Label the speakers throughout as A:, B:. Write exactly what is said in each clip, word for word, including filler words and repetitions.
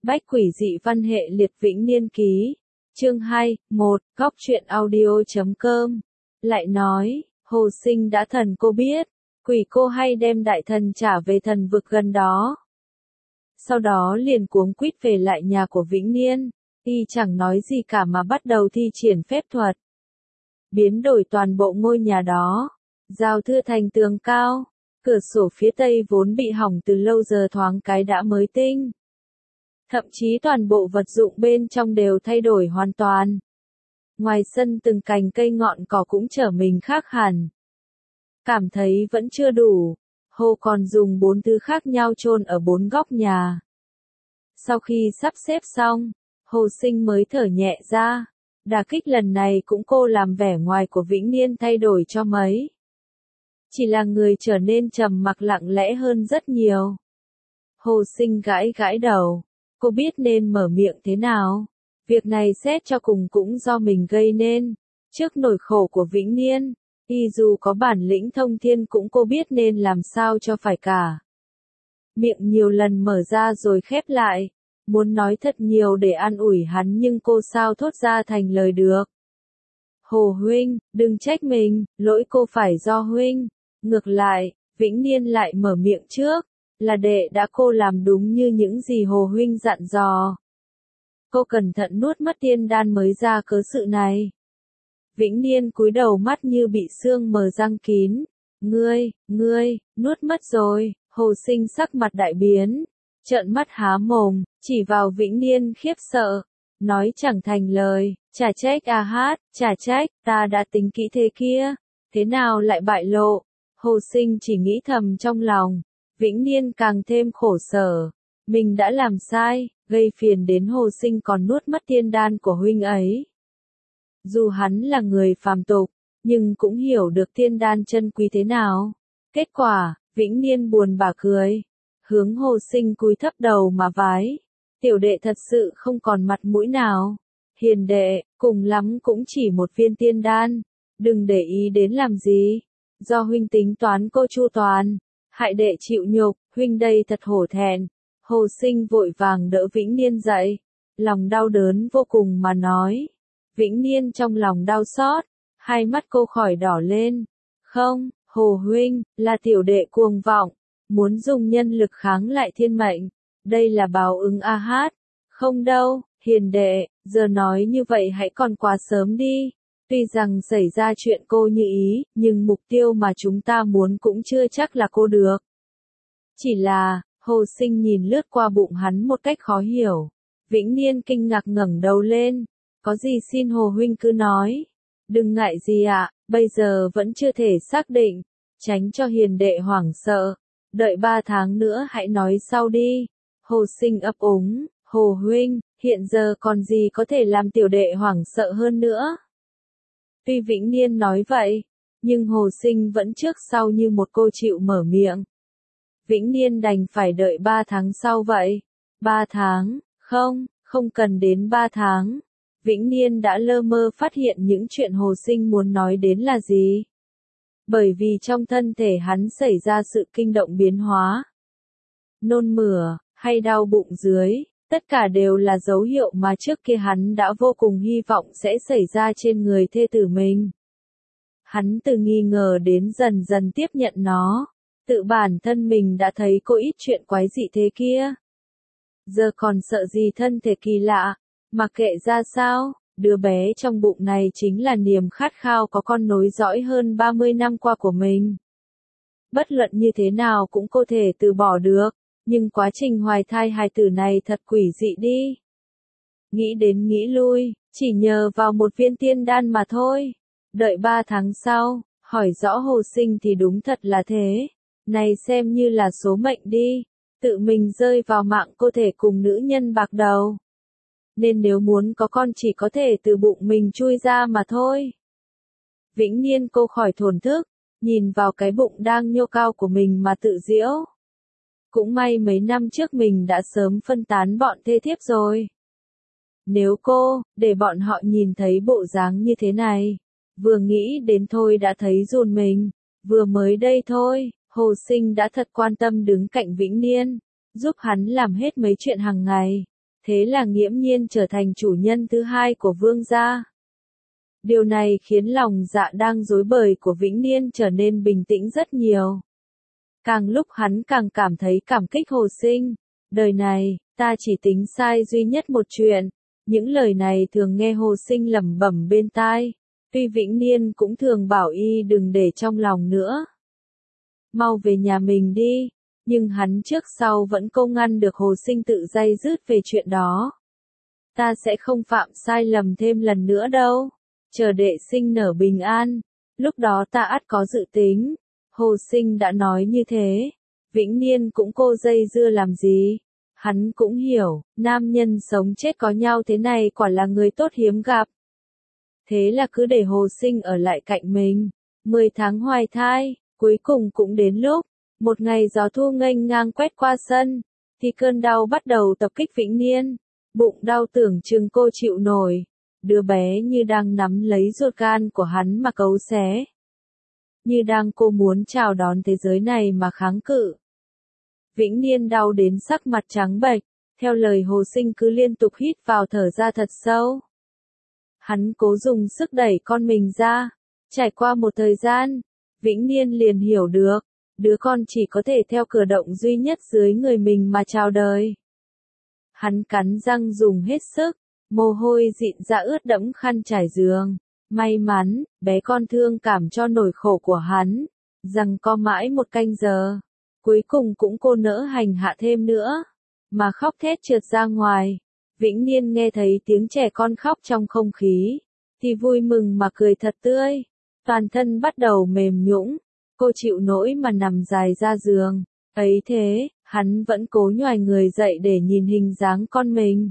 A: Bách quỷ dị văn hệ liệt Vĩnh Niên ký. Chương hai, một, góc truyện audio.com. Lại nói, Hồ Sinh đã thần cô biết, quỷ cô hay đem đại thần trả về thần vực gần đó. Sau đó liền cuống quýt về lại nhà của Vĩnh Niên, y chẳng nói gì cả mà bắt đầu thi triển phép thuật. Biến đổi toàn bộ ngôi nhà đó, giao thưa thành tường cao, cửa sổ phía tây vốn bị hỏng từ lâu giờ thoáng cái đã mới tinh. Thậm chí toàn bộ vật dụng bên trong đều thay đổi hoàn toàn. Ngoài sân từng cành cây ngọn cỏ cũng trở mình khác hẳn. Cảm thấy vẫn chưa đủ, Hồ còn dùng bốn thứ khác nhau chôn ở bốn góc nhà. Sau khi sắp xếp xong, Hồ Sinh mới thở nhẹ ra. Đả kích lần này cũng cô làm vẻ ngoài của Vĩnh Niên thay đổi cho mấy. Chỉ là người trở nên trầm mặc lặng lẽ hơn rất nhiều. Hồ Sinh gãi gãi đầu. Cô biết nên mở miệng thế nào. Việc này xét cho cùng cũng do mình gây nên. Trước nỗi khổ của Vĩnh Niên, y dù có bản lĩnh thông thiên cũng cô biết nên làm sao cho phải cả. Miệng nhiều lần mở ra rồi khép lại. Muốn nói thật nhiều để an ủi hắn nhưng cô sao thốt ra thành lời được. Hồ huynh, đừng trách mình, lỗi cô phải do huynh. Ngược lại, Vĩnh Niên lại mở miệng trước. Là đệ đã cô làm đúng như những gì Hồ huynh dặn dò. Cô cẩn thận nuốt mất tiên đan mới ra cớ sự này. Vĩnh Niên cúi đầu mắt như bị sương mờ răng kín. Ngươi, ngươi, nuốt mất rồi. Hồ Sinh sắc mặt đại biến, trợn mắt há mồm, chỉ vào Vĩnh Niên khiếp sợ, nói chẳng thành lời. Chả trách a hát, chả trách, ta đã tính kỹ thế kia, thế nào lại bại lộ. Hồ Sinh chỉ nghĩ thầm trong lòng. Vĩnh Niên càng thêm khổ sở. Mình đã làm sai, gây phiền đến Hồ Sinh còn nuốt mất tiên đan của huynh ấy. Dù hắn là người phàm tục, nhưng cũng hiểu được tiên đan chân quý thế nào. Kết quả, Vĩnh Niên buồn bã cười. Hướng Hồ Sinh cúi thấp đầu mà vái. Tiểu đệ thật sự không còn mặt mũi nào. Hiền đệ, cùng lắm cũng chỉ một viên tiên đan. Đừng để ý đến làm gì. Do huynh tính toán cô chu toàn. Hại đệ chịu nhục, huynh đây thật hổ thẹn. Hồ Sinh vội vàng đỡ Vĩnh Niên dậy. Lòng đau đớn vô cùng mà nói. Vĩnh Niên trong lòng đau xót. Hai mắt cô khỏi đỏ lên. Không, Hồ huynh, là tiểu đệ cuồng vọng. Muốn dùng nhân lực kháng lại thiên mệnh. Đây là báo ứng a hát. Không đâu, hiền đệ, giờ nói như vậy hãy còn quá sớm đi. Tuy rằng xảy ra chuyện cô như ý, nhưng mục tiêu mà chúng ta muốn cũng chưa chắc là cô được. Chỉ là, Hồ Sinh nhìn lướt qua bụng hắn một cách khó hiểu. Vĩnh Niên kinh ngạc ngẩng đầu lên. Có gì xin Hồ huynh cứ nói. Đừng ngại gì ạ, bây giờ vẫn chưa thể xác định. Tránh cho hiền đệ hoảng sợ. Đợi ba tháng nữa hãy nói sau đi. Hồ Sinh ấp úng. Hồ huynh, hiện giờ còn gì có thể làm tiểu đệ hoảng sợ hơn nữa. Tuy Vĩnh Niên nói vậy, nhưng Hồ Sinh vẫn trước sau như một cô chịu mở miệng. Vĩnh Niên đành phải đợi ba tháng sau vậy. Ba tháng, không, không cần đến ba tháng. Vĩnh Niên đã lơ mơ phát hiện những chuyện Hồ Sinh muốn nói đến là gì. Bởi vì trong thân thể hắn xảy ra sự kinh động biến hóa. Nôn mửa, hay đau bụng dưới. Tất cả đều là dấu hiệu mà trước kia hắn đã vô cùng hy vọng sẽ xảy ra trên người thê tử mình. Hắn từ nghi ngờ đến dần dần tiếp nhận nó. Tự bản thân mình đã thấy có ít chuyện quái dị thế kia. Giờ còn sợ gì thân thể kỳ lạ, mặc kệ ra sao, đứa bé trong bụng này chính là niềm khát khao có con nối dõi hơn ba mươi năm qua của mình. Bất luận như thế nào cũng có thể từ bỏ được. Nhưng quá trình hoài thai hài tử này thật quỷ dị đi. Nghĩ đến nghĩ lui, chỉ nhờ vào một viên tiên đan mà thôi. Đợi ba tháng sau, hỏi rõ Hồ Sinh thì đúng thật là thế. Này xem như là số mệnh đi. Tự mình rơi vào mạng cô thể cùng nữ nhân bạc đầu. Nên nếu muốn có con chỉ có thể từ bụng mình chui ra mà thôi. Vĩnh Niên cô khỏi thổn thức, nhìn vào cái bụng đang nhô cao của mình mà tự giễu. Cũng may mấy năm trước mình đã sớm phân tán bọn thê thiếp rồi. Nếu cô, để bọn họ nhìn thấy bộ dáng như thế này, vừa nghĩ đến thôi đã thấy run mình, vừa mới đây thôi, Hồ Sinh đã thật quan tâm đứng cạnh Vĩnh Niên, giúp hắn làm hết mấy chuyện hàng ngày. Thế là nghiễm nhiên trở thành chủ nhân thứ hai của Vương gia. Điều này khiến lòng dạ đang rối bời của Vĩnh Niên trở nên bình tĩnh rất nhiều. Càng lúc hắn càng cảm thấy cảm kích Hồ Sinh. Đời này, ta chỉ tính sai duy nhất một chuyện. Những lời này thường nghe Hồ Sinh lẩm bẩm bên tai. Tuy Vĩnh Niên cũng thường bảo y đừng để trong lòng nữa. Mau về nhà mình đi. Nhưng hắn trước sau vẫn câu ngăn được Hồ Sinh tự day dứt về chuyện đó. Ta sẽ không phạm sai lầm thêm lần nữa đâu. Chờ đệ sinh nở bình an. Lúc đó ta ắt có dự tính. Hồ Sinh đã nói như thế. Vĩnh Niên cũng cô dây dưa làm gì. Hắn cũng hiểu, nam nhân sống chết có nhau thế này quả là người tốt hiếm gặp. Thế là cứ để Hồ Sinh ở lại cạnh mình. Mười tháng hoài thai, cuối cùng cũng đến lúc. Một ngày gió thu nghênh ngang quét qua sân. Thì cơn đau bắt đầu tập kích Vĩnh Niên. Bụng đau tưởng chừng cô chịu nổi. Đứa bé như đang nắm lấy ruột gan của hắn mà cấu xé. Như đang cô muốn chào đón thế giới này mà kháng cự. Vĩnh Niên đau đến sắc mặt trắng bệch, theo lời Hồ Sinh cứ liên tục hít vào thở ra thật sâu. Hắn cố dùng sức đẩy con mình ra, trải qua một thời gian, Vĩnh Niên liền hiểu được, đứa con chỉ có thể theo cử động duy nhất dưới người mình mà chào đời. Hắn cắn răng dùng hết sức, mồ hôi dịn ra ướt đẫm khăn trải giường. May mắn, bé con thương cảm cho nỗi khổ của hắn, rằng co mãi một canh giờ. Cuối cùng cũng cô nỡ hành hạ thêm nữa, mà khóc thét trượt ra ngoài. Vĩnh Niên nghe thấy tiếng trẻ con khóc trong không khí, thì vui mừng mà cười thật tươi. Toàn thân bắt đầu mềm nhũn, cô chịu nỗi mà nằm dài ra giường. Ấy thế, hắn vẫn cố nhoài người dậy để nhìn hình dáng con mình.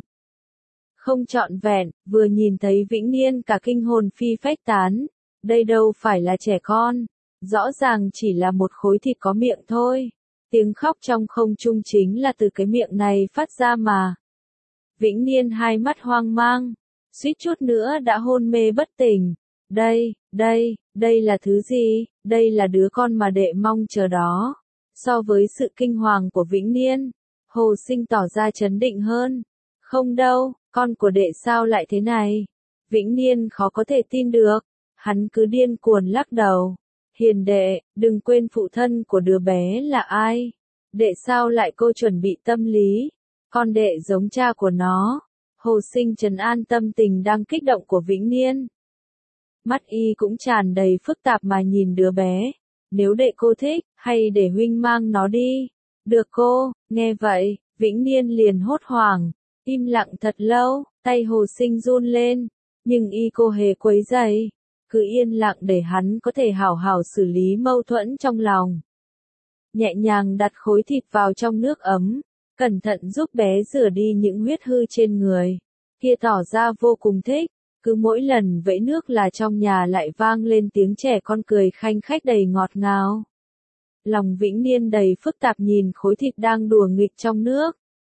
A: Không trọn vẹn, vừa nhìn thấy Vĩnh Niên cả kinh hồn phi phách tán. Đây đâu phải là trẻ con, rõ ràng chỉ là một khối thịt có miệng thôi. Tiếng khóc trong không trung chính là từ cái miệng này phát ra mà. Vĩnh Niên hai mắt hoang mang, suýt chút nữa đã hôn mê bất tỉnh. Đây, đây, đây là thứ gì? Đây là đứa con mà đệ mong chờ đó. So với sự kinh hoàng của Vĩnh Niên, Hồ Sinh tỏ ra trấn định hơn. Không đâu, con của đệ sao lại thế này? Vĩnh Niên khó có thể tin được, hắn cứ điên cuồng lắc đầu. Hiền đệ, đừng quên phụ thân của đứa bé là ai. Đệ sao lại cô chuẩn bị tâm lý. Con đệ giống cha của nó. Hồ Sinh trấn an tâm tình đang kích động của Vĩnh Niên. Mắt y cũng tràn đầy phức tạp mà nhìn đứa bé. Nếu đệ cô thích, hay để huynh mang nó đi. Được cô, nghe vậy, Vĩnh Niên liền hốt hoảng. Im lặng thật lâu, tay Hồ Sinh run lên. Nhưng y cô hề quấy rầy. Cứ yên lặng để hắn có thể hảo hảo xử lý mâu thuẫn trong lòng. Nhẹ nhàng đặt khối thịt vào trong nước ấm, cẩn thận giúp bé rửa đi những huyết hư trên người. Kia tỏ ra vô cùng thích, cứ mỗi lần vẫy nước là trong nhà lại vang lên tiếng trẻ con cười khanh khách đầy ngọt ngào. Lòng Vĩnh Niên đầy phức tạp nhìn khối thịt đang đùa nghịch trong nước.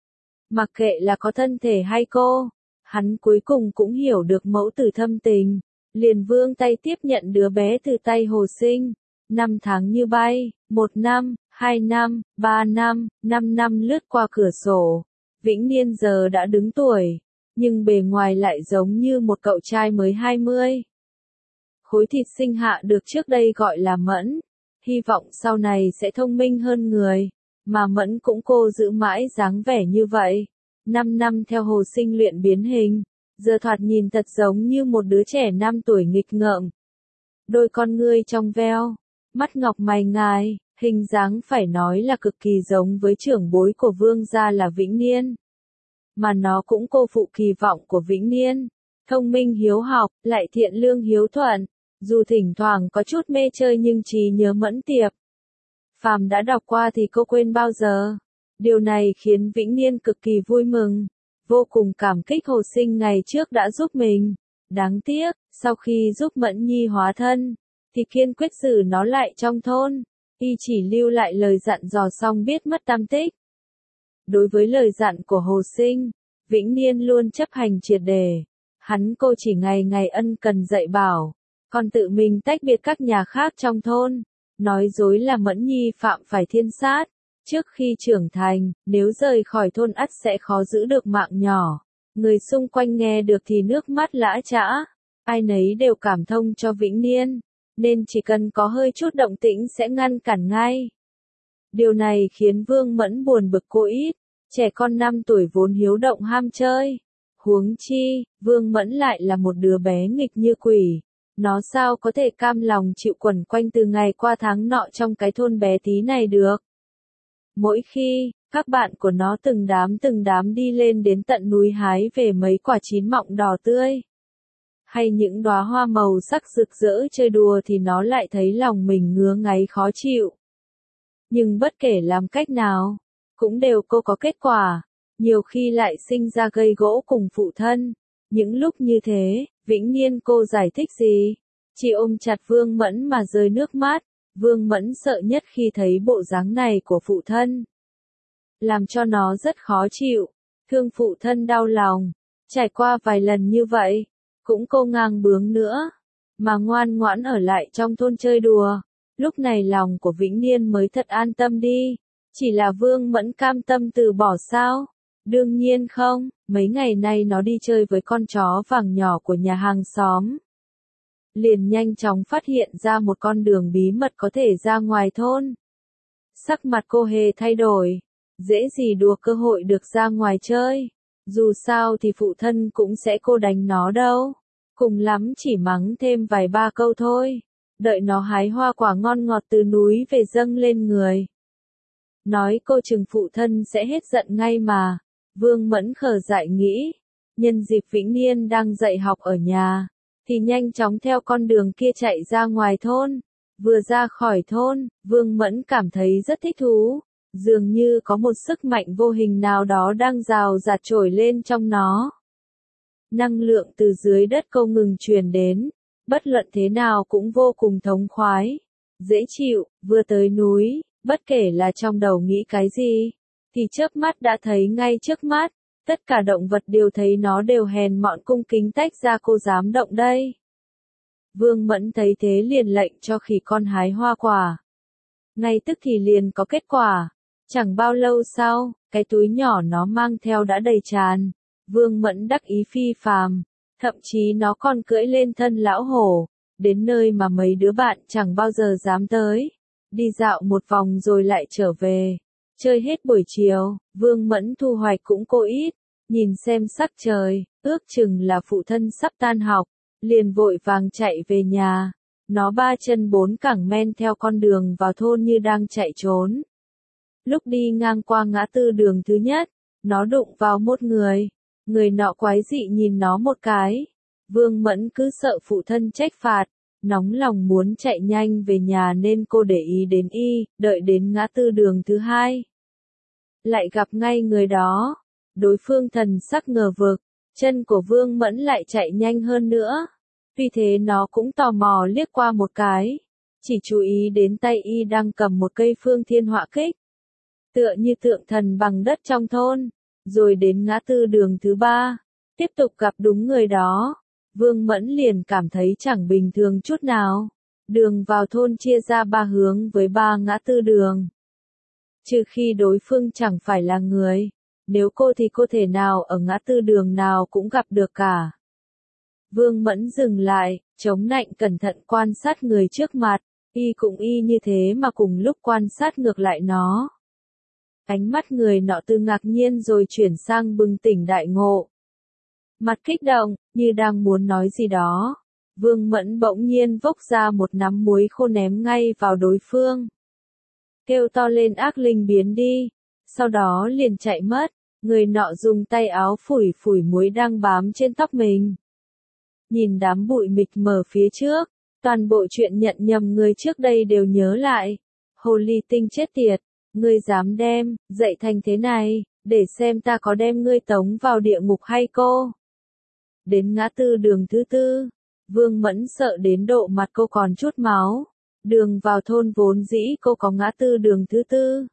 A: Mặc kệ là có thân thể hay cô, hắn cuối cùng cũng hiểu được mẫu tử thâm tình. Liền vươn tay tiếp nhận đứa bé từ tay Hồ Sinh. Năm tháng như bay, một năm, hai năm, ba năm, năm năm lướt qua cửa sổ. Vĩnh Niên giờ đã đứng tuổi, nhưng bề ngoài lại giống như một cậu trai mới hai mươi. Khối thịt sinh hạ được trước đây gọi là Mẫn, hy vọng sau này sẽ thông minh hơn người, mà Mẫn cũng cô giữ mãi dáng vẻ như vậy. Năm năm theo Hồ Sinh luyện biến hình. Giờ thoạt nhìn thật giống như một đứa trẻ năm tuổi nghịch ngợm. Đôi con ngươi trong veo, mắt ngọc mày ngài, hình dáng phải nói là cực kỳ giống với trưởng bối của Vương gia là Vĩnh Niên. Mà nó cũng cô phụ kỳ vọng của Vĩnh Niên. Thông minh hiếu học, lại thiện lương hiếu thuận. Dù thỉnh thoảng có chút mê chơi nhưng trí nhớ mẫn tiệp. Phàm đã đọc qua thì cô quên bao giờ. Điều này khiến Vĩnh Niên cực kỳ vui mừng. Vô cùng cảm kích Hồ Sinh ngày trước đã giúp mình. Đáng tiếc, sau khi giúp Mẫn Nhi hóa thân, thì kiên quyết xử nó lại trong thôn. Y chỉ lưu lại lời dặn dò xong biết mất tam tích. Đối với lời dặn của Hồ Sinh, Vĩnh Niên luôn chấp hành triệt để. Hắn cô chỉ ngày ngày ân cần dạy bảo, còn tự mình tách biệt các nhà khác trong thôn. Nói dối là Mẫn Nhi phạm phải thiên sát, Trước khi trưởng thành, nếu rời khỏi thôn ắt sẽ khó giữ được mạng nhỏ. Người xung quanh nghe được thì nước mắt lã chã. Ai nấy đều cảm thông cho Vĩnh Niên, nên chỉ cần có hơi chút động tĩnh sẽ ngăn cản ngay. Điều này khiến Vương Mẫn buồn bực cô ít, trẻ con năm tuổi vốn hiếu động ham chơi. Huống chi, Vương Mẫn lại là một đứa bé nghịch như quỷ. Nó sao có thể cam lòng chịu quẩn quanh từ ngày qua tháng nọ trong cái thôn bé tí này được. Mỗi khi, các bạn của nó từng đám từng đám đi lên đến tận núi hái về mấy quả chín mọng đỏ tươi, hay những đóa hoa màu sắc rực rỡ chơi đùa thì nó lại thấy lòng mình ngứa ngáy khó chịu. Nhưng bất kể làm cách nào, cũng đều cô có kết quả, nhiều khi lại sinh ra gây gỗ cùng phụ thân. Những lúc như thế, Vĩnh Niên cô giải thích gì? Chỉ ôm chặt Vương Mẫn mà rơi nước mắt. Vương Mẫn sợ nhất khi thấy bộ dáng này của phụ thân, làm cho nó rất khó chịu, thương phụ thân đau lòng. Trải qua vài lần như vậy, cũng cô ngang bướng nữa, mà ngoan ngoãn ở lại trong thôn chơi đùa. Lúc này lòng của Vĩnh Niên mới thật an tâm đi. Chỉ là Vương Mẫn cam tâm từ bỏ sao? Đương nhiên không, mấy ngày nay nó đi chơi với con chó vàng nhỏ của nhà hàng xóm. Liền nhanh chóng phát hiện ra một con đường bí mật có thể ra ngoài thôn. Sắc mặt cô hề thay đổi, dễ gì đùa cơ hội được ra ngoài chơi. Dù sao thì phụ thân cũng sẽ cô đánh nó đâu. Cùng lắm chỉ mắng thêm vài ba câu thôi. Đợi nó hái hoa quả ngon ngọt từ núi về dâng lên người. Nói cô chừng phụ thân sẽ hết giận ngay mà. Vương Mẫn khờ dại nghĩ. Nhân dịp Vĩnh Niên đang dạy học ở nhà, thì nhanh chóng theo con đường kia chạy ra ngoài thôn. Vừa ra khỏi thôn, Vương Mẫn cảm thấy rất thích thú. Dường như có một sức mạnh vô hình nào đó đang rào rạt trồi lên trong nó. Năng lượng từ dưới đất không ngừng truyền đến, bất luận thế nào cũng vô cùng thống khoái, dễ chịu. Vừa tới núi, bất kể là trong đầu nghĩ cái gì, thì chớp mắt đã thấy ngay trước mắt. Tất cả động vật đều thấy nó đều hèn mọn cung kính tách ra, cô dám động đây. Vương Mẫn thấy thế liền lệnh cho khỉ con hái hoa quả. Ngay tức thì liền có kết quả. Chẳng bao lâu sau, cái túi nhỏ nó mang theo đã đầy tràn. Vương Mẫn đắc ý phi phàm, thậm chí nó còn cưỡi lên thân lão hổ, đến nơi mà mấy đứa bạn chẳng bao giờ dám tới. Đi dạo một vòng rồi lại trở về. Chơi hết buổi chiều, Vương Mẫn thu hoạch cũng cô ít. Nhìn xem sắc trời, ước chừng là phụ thân sắp tan học, liền vội vàng chạy về nhà. Nó ba chân bốn cẳng men theo con đường vào thôn như đang chạy trốn. Lúc đi ngang qua ngã tư đường thứ nhất, nó đụng vào một người. Người nọ quái dị nhìn nó một cái. Vương Mẫn cứ sợ phụ thân trách phạt, nóng lòng muốn chạy nhanh về nhà nên cô để ý đến y, đợi đến ngã tư đường thứ hai. Lại gặp ngay người đó. Đối phương thần sắc ngờ vực, chân của Vương Mẫn lại chạy nhanh hơn nữa. Vì thế nó cũng tò mò liếc qua một cái, chỉ chú ý đến tay y đang cầm một cây phương thiên họa kích, tựa như tượng thần bằng đất trong thôn. Rồi đến ngã tư đường thứ ba, tiếp tục gặp đúng người đó. Vương Mẫn liền cảm thấy chẳng bình thường chút nào. Đường vào thôn chia ra ba hướng với ba ngã tư đường. Trừ khi đối phương chẳng phải là người. Nếu cô thì cô thể nào ở ngã tư đường nào cũng gặp được cả. Vương Mẫn dừng lại, chống nạnh cẩn thận quan sát người trước mặt. Y cũng y như thế mà cùng lúc quan sát ngược lại nó. Ánh mắt người nọ từ ngạc nhiên rồi chuyển sang bừng tỉnh đại ngộ. Mặt kích động, như đang muốn nói gì đó. Vương Mẫn bỗng nhiên vốc ra một nắm muối khô ném ngay vào đối phương. Kêu to lên ác linh biến đi. Sau đó liền chạy mất. Người nọ dùng tay áo phủi phủi muối đang bám trên tóc mình. Nhìn đám bụi mịt mờ phía trước, toàn bộ chuyện nhận nhầm người trước đây đều nhớ lại. Hồ ly tinh chết tiệt, ngươi dám đem, dạy thành thế này, để xem ta có đem ngươi tống vào địa ngục hay cô. Đến ngã tư đường thứ tư, Vương Mẫn sợ đến độ mặt cô còn chút máu. Đường vào thôn vốn dĩ cô có ngã tư đường thứ tư.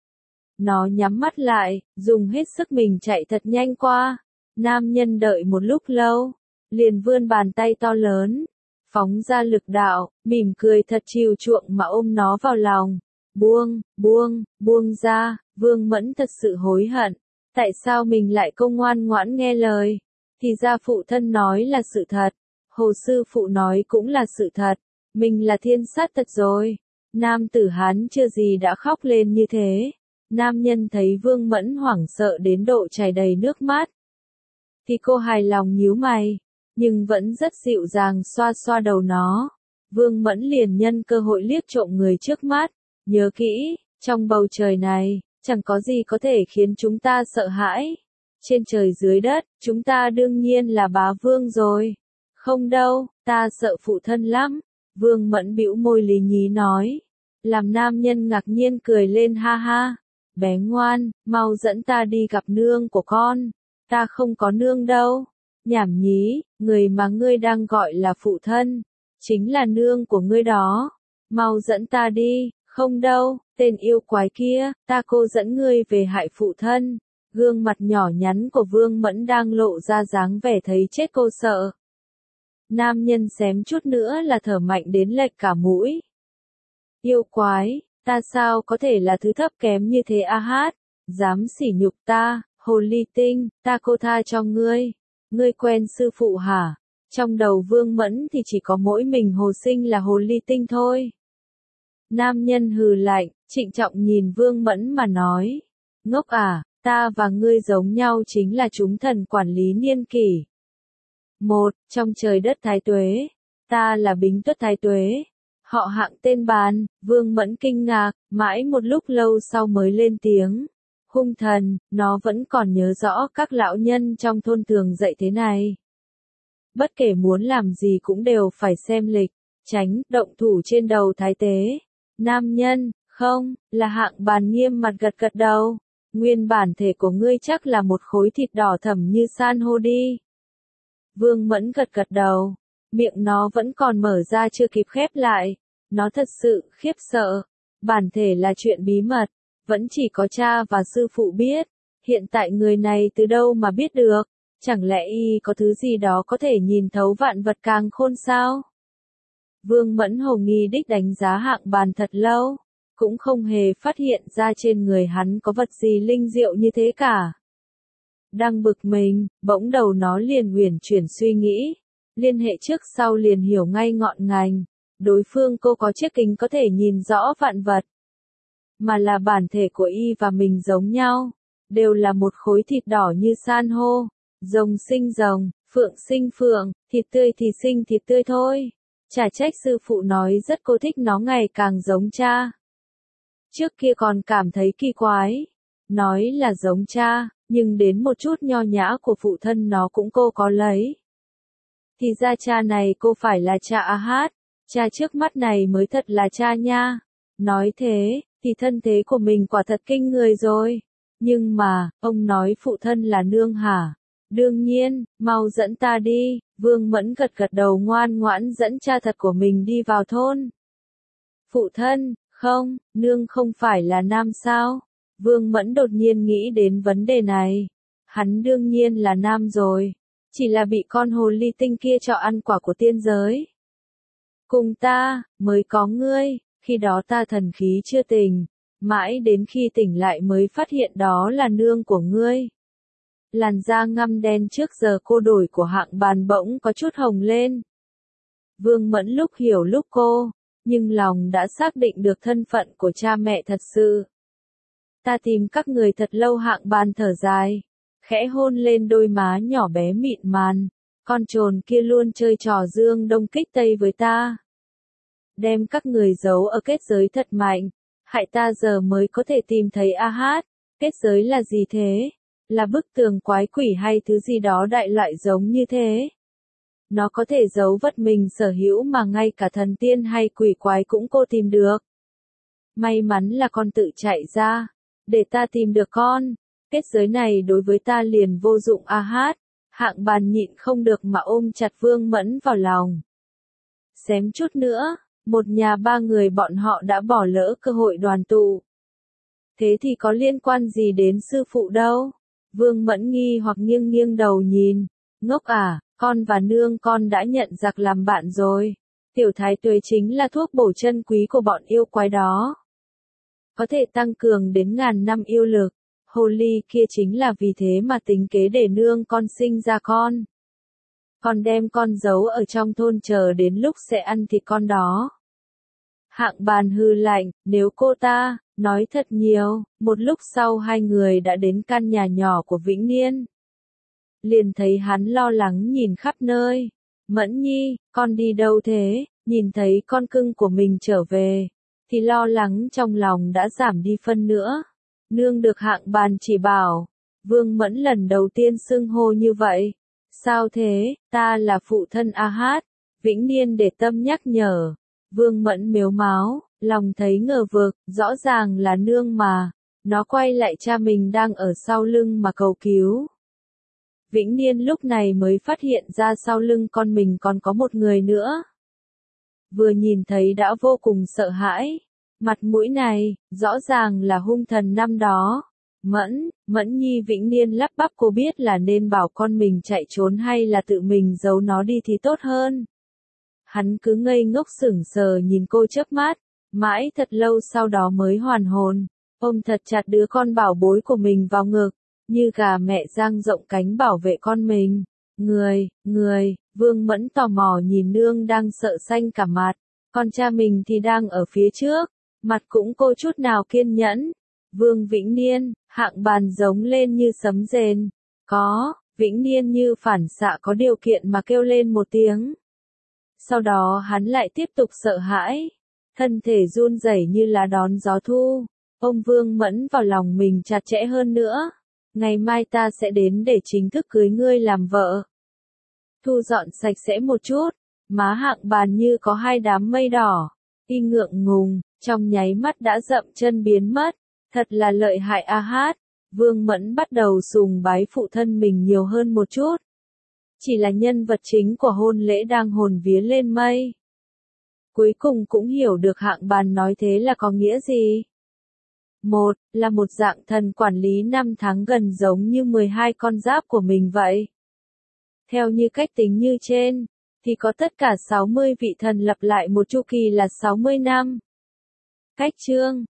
A: Nó nhắm mắt lại, dùng hết sức mình chạy thật nhanh qua. Nam nhân đợi một lúc lâu, liền vươn bàn tay to lớn, phóng ra lực đạo, mỉm cười thật chiều chuộng mà ôm nó vào lòng. buông, buông, buông ra, Vương Mẫn thật sự hối hận. Tại sao mình lại không ngoan ngoãn nghe lời? Thì ra phụ thân nói là sự thật. Hồ sư phụ nói cũng là sự thật. Mình là thiên sát thật rồi. Nam tử Hán chưa gì đã khóc lên như thế. Nam nhân thấy Vương Mẫn hoảng sợ đến độ chảy đầy nước mắt. Thì cô hài lòng nhíu mày. Nhưng vẫn rất dịu dàng xoa xoa đầu nó. Vương Mẫn liền nhân cơ hội liếc trộm người trước mắt. Nhớ kỹ, trong bầu trời này, chẳng có gì có thể khiến chúng ta sợ hãi. Trên trời dưới đất, chúng ta đương nhiên là bá vương rồi. Không đâu, ta sợ phụ thân lắm. Vương Mẫn bĩu môi lý nhí nói. Làm nam nhân ngạc nhiên cười lên ha ha. Bé ngoan, mau dẫn ta đi gặp nương của con. Ta không có nương đâu. Nhảm nhí, người mà ngươi đang gọi là phụ thân. Chính là nương của ngươi đó. Mau dẫn ta đi. Không đâu, tên yêu quái kia, ta cô dẫn ngươi về hại phụ thân. Gương mặt nhỏ nhắn của Vương Mẫn đang lộ ra dáng vẻ thấy chết cô sợ. Nam nhân xém chút nữa là thở mạnh đến lệch cả mũi. Yêu quái, ta sao có thể là thứ thấp kém như thế a hát? Dám sỉ nhục ta, hồ ly tinh, ta cô tha cho ngươi. Ngươi quen sư phụ hả? Trong đầu Vương Mẫn thì chỉ có mỗi mình Hồ Sinh là hồ ly tinh thôi. Nam nhân hừ lạnh, trịnh trọng nhìn Vương Mẫn mà nói. Ngốc à, ta và ngươi giống nhau chính là chúng thần quản lý niên kỷ. Một, trong trời đất thái tuế. Ta là Bính Tuất thái tuế. Họ hạng tên bàn, Vương Mẫn kinh ngạc, mãi một lúc lâu sau mới lên tiếng. Hung thần, nó vẫn còn nhớ rõ các lão nhân trong thôn thường dạy thế này. Bất kể muốn làm gì cũng đều phải xem lịch, tránh động thủ trên đầu thái tế. Nam nhân, không, là hạng bàn nghiêm mặt gật gật đầu. Nguyên bản thể của ngươi chắc là một khối thịt đỏ thẫm như san hô đi. Vương Mẫn gật gật đầu, miệng nó vẫn còn mở ra chưa kịp khép lại. Nó thật sự khiếp sợ. Bản thể là chuyện bí mật, vẫn chỉ có cha và sư phụ biết. Hiện tại người này từ đâu mà biết được? Chẳng lẽ y có thứ gì đó có thể nhìn thấu vạn vật càn khôn sao? Vương Mẫn hồ nghi đích đánh giá hạng bàn thật lâu, cũng không hề phát hiện ra trên người hắn có vật gì linh diệu như thế cả. Đang bực mình, bỗng đầu nó liền uyển chuyển suy nghĩ, liên hệ trước sau liền hiểu ngay ngọn ngành. Đối phương cô có chiếc kính có thể nhìn rõ vạn vật, mà là bản thể của y và mình giống nhau, đều là một khối thịt đỏ như san hô. Rồng sinh rồng, phượng sinh phượng, thịt tươi thì sinh thịt tươi thôi. Chả trách sư phụ nói rất cô thích nó ngày càng giống cha. Trước kia còn cảm thấy kỳ quái, nói là giống cha, nhưng đến một chút nho nhã của phụ thân nó cũng cô có lấy. Thì ra cha này cô phải là cha a hát, cha trước mắt này mới thật là cha nha. Nói thế, thì thân thế của mình quả thật kinh người rồi. Nhưng mà, ông nói phụ thân là nương hả? Đương nhiên, mau dẫn ta đi. Vương Mẫn gật gật đầu ngoan ngoãn dẫn cha thật của mình đi vào thôn. Phụ thân, không, nương không phải là nam sao? Vương Mẫn đột nhiên nghĩ đến vấn đề này. Hắn đương nhiên là nam rồi, chỉ là bị con hồ ly tinh kia cho ăn quả của tiên giới. Cùng ta, mới có ngươi, khi đó ta thần khí chưa tỉnh, mãi đến khi tỉnh lại mới phát hiện đó là nương của ngươi. Làn da ngăm đen trước giờ cô đổi của hạng bàn bỗng có chút hồng lên. Vương Mẫn lúc hiểu lúc cô, nhưng lòng đã xác định được thân phận của cha mẹ thật sự. Ta tìm các người thật lâu hạng bàn thở dài, khẽ hôn lên đôi má nhỏ bé mịn màn. Con trồn kia luôn chơi trò dương đông kích tây với ta. Đem các người giấu ở kết giới thật mạnh, hại ta giờ mới có thể tìm thấy a hát. Kết giới là gì thế? Là bức tường quái quỷ hay thứ gì đó đại loại giống như thế? Nó có thể giấu vật mình sở hữu mà ngay cả thần tiên hay quỷ quái cũng cô tìm được. May mắn là con tự chạy ra, để ta tìm được con. Kết giới này đối với ta liền vô dụng a hát. Hạng bàn nhịn không được mà ôm chặt Vương Mẫn vào lòng. Xém chút nữa, một nhà ba người bọn họ đã bỏ lỡ cơ hội đoàn tụ. Thế thì có liên quan gì đến sư phụ đâu? Vương Mẫn nghi hoặc nghiêng nghiêng đầu nhìn. Ngốc à, con và nương con đã nhận giặc làm bạn rồi. Tiểu thái tuế chính là thuốc bổ chân quý của bọn yêu quái đó. có thể tăng cường đến ngàn năm yêu lực. Hồ ly kia chính là vì thế mà tính kế để nương con sinh ra con. Còn đem con giấu ở trong thôn chờ đến lúc sẽ ăn thịt con đó. Hạng Bàn hừ lạnh, nếu cô ta, nói thật nhiều, một lúc sau hai người đã đến căn nhà nhỏ của Vĩnh Niên. Liền thấy hắn lo lắng nhìn khắp nơi. Mẫn Nhi, con đi đâu thế? Nhìn thấy con cưng của mình trở về, thì lo lắng trong lòng đã giảm đi phân nữa. Nương được Hạng Bàn chỉ bảo, Vương Mẫn lần đầu tiên xưng hô như vậy. Sao thế, ta là phụ thân A Hát, Vĩnh Niên để tâm nhắc nhở. Vương Mẫn mếu máo, lòng thấy ngờ vực, rõ ràng là nương mà. Nó quay lại cha mình đang ở sau lưng mà cầu cứu. Vĩnh Niên lúc này mới phát hiện ra sau lưng con mình còn có một người nữa. Vừa nhìn thấy đã vô cùng sợ hãi. Mặt mũi này, rõ ràng là hung thần năm đó. Mẫn, Mẫn Nhi Vĩnh Niên lắp bắp cô biết là nên bảo con mình chạy trốn hay là tự mình giấu nó đi thì tốt hơn. Hắn cứ ngây ngốc sững sờ nhìn cô chớp mắt, mãi thật lâu sau đó mới hoàn hồn, ôm thật chặt đứa con bảo bối của mình vào ngực, như gà mẹ dang rộng cánh bảo vệ con mình. Người, người, Vương Mẫn tò mò nhìn nương đang sợ xanh cả mặt, con cha mình thì đang ở phía trước, mặt cũng cô chút nào kiên nhẫn. Vương Vĩnh Niên, Hạng Bàn giống lên như sấm rền. Có, Vĩnh Niên như phản xạ có điều kiện mà kêu lên một tiếng. Sau đó hắn lại tiếp tục sợ hãi, thân thể run rẩy như lá đón gió thu, ôm Vương Mẫn vào lòng mình chặt chẽ hơn nữa. Ngày mai ta sẽ đến để chính thức cưới ngươi làm vợ. Thu dọn sạch sẽ một chút, má Hạng Bàn như có hai đám mây đỏ, y ngượng ngùng, trong nháy mắt đã dậm chân biến mất. Thật là lợi hại A Hát. Vương Mẫn bắt đầu sùng bái phụ thân mình nhiều hơn một chút. Chỉ là nhân vật chính của hôn lễ đang hồn vía lên mây. Cuối cùng cũng hiểu được Hạng Bàn nói thế là có nghĩa gì. Một, là một dạng thần quản lý năm tháng gần giống như mười hai con giáp của mình vậy. Theo như cách tính như trên, thì có tất cả sáu mươi vị thần lặp lại một chu kỳ là sáu mươi năm. Cách chương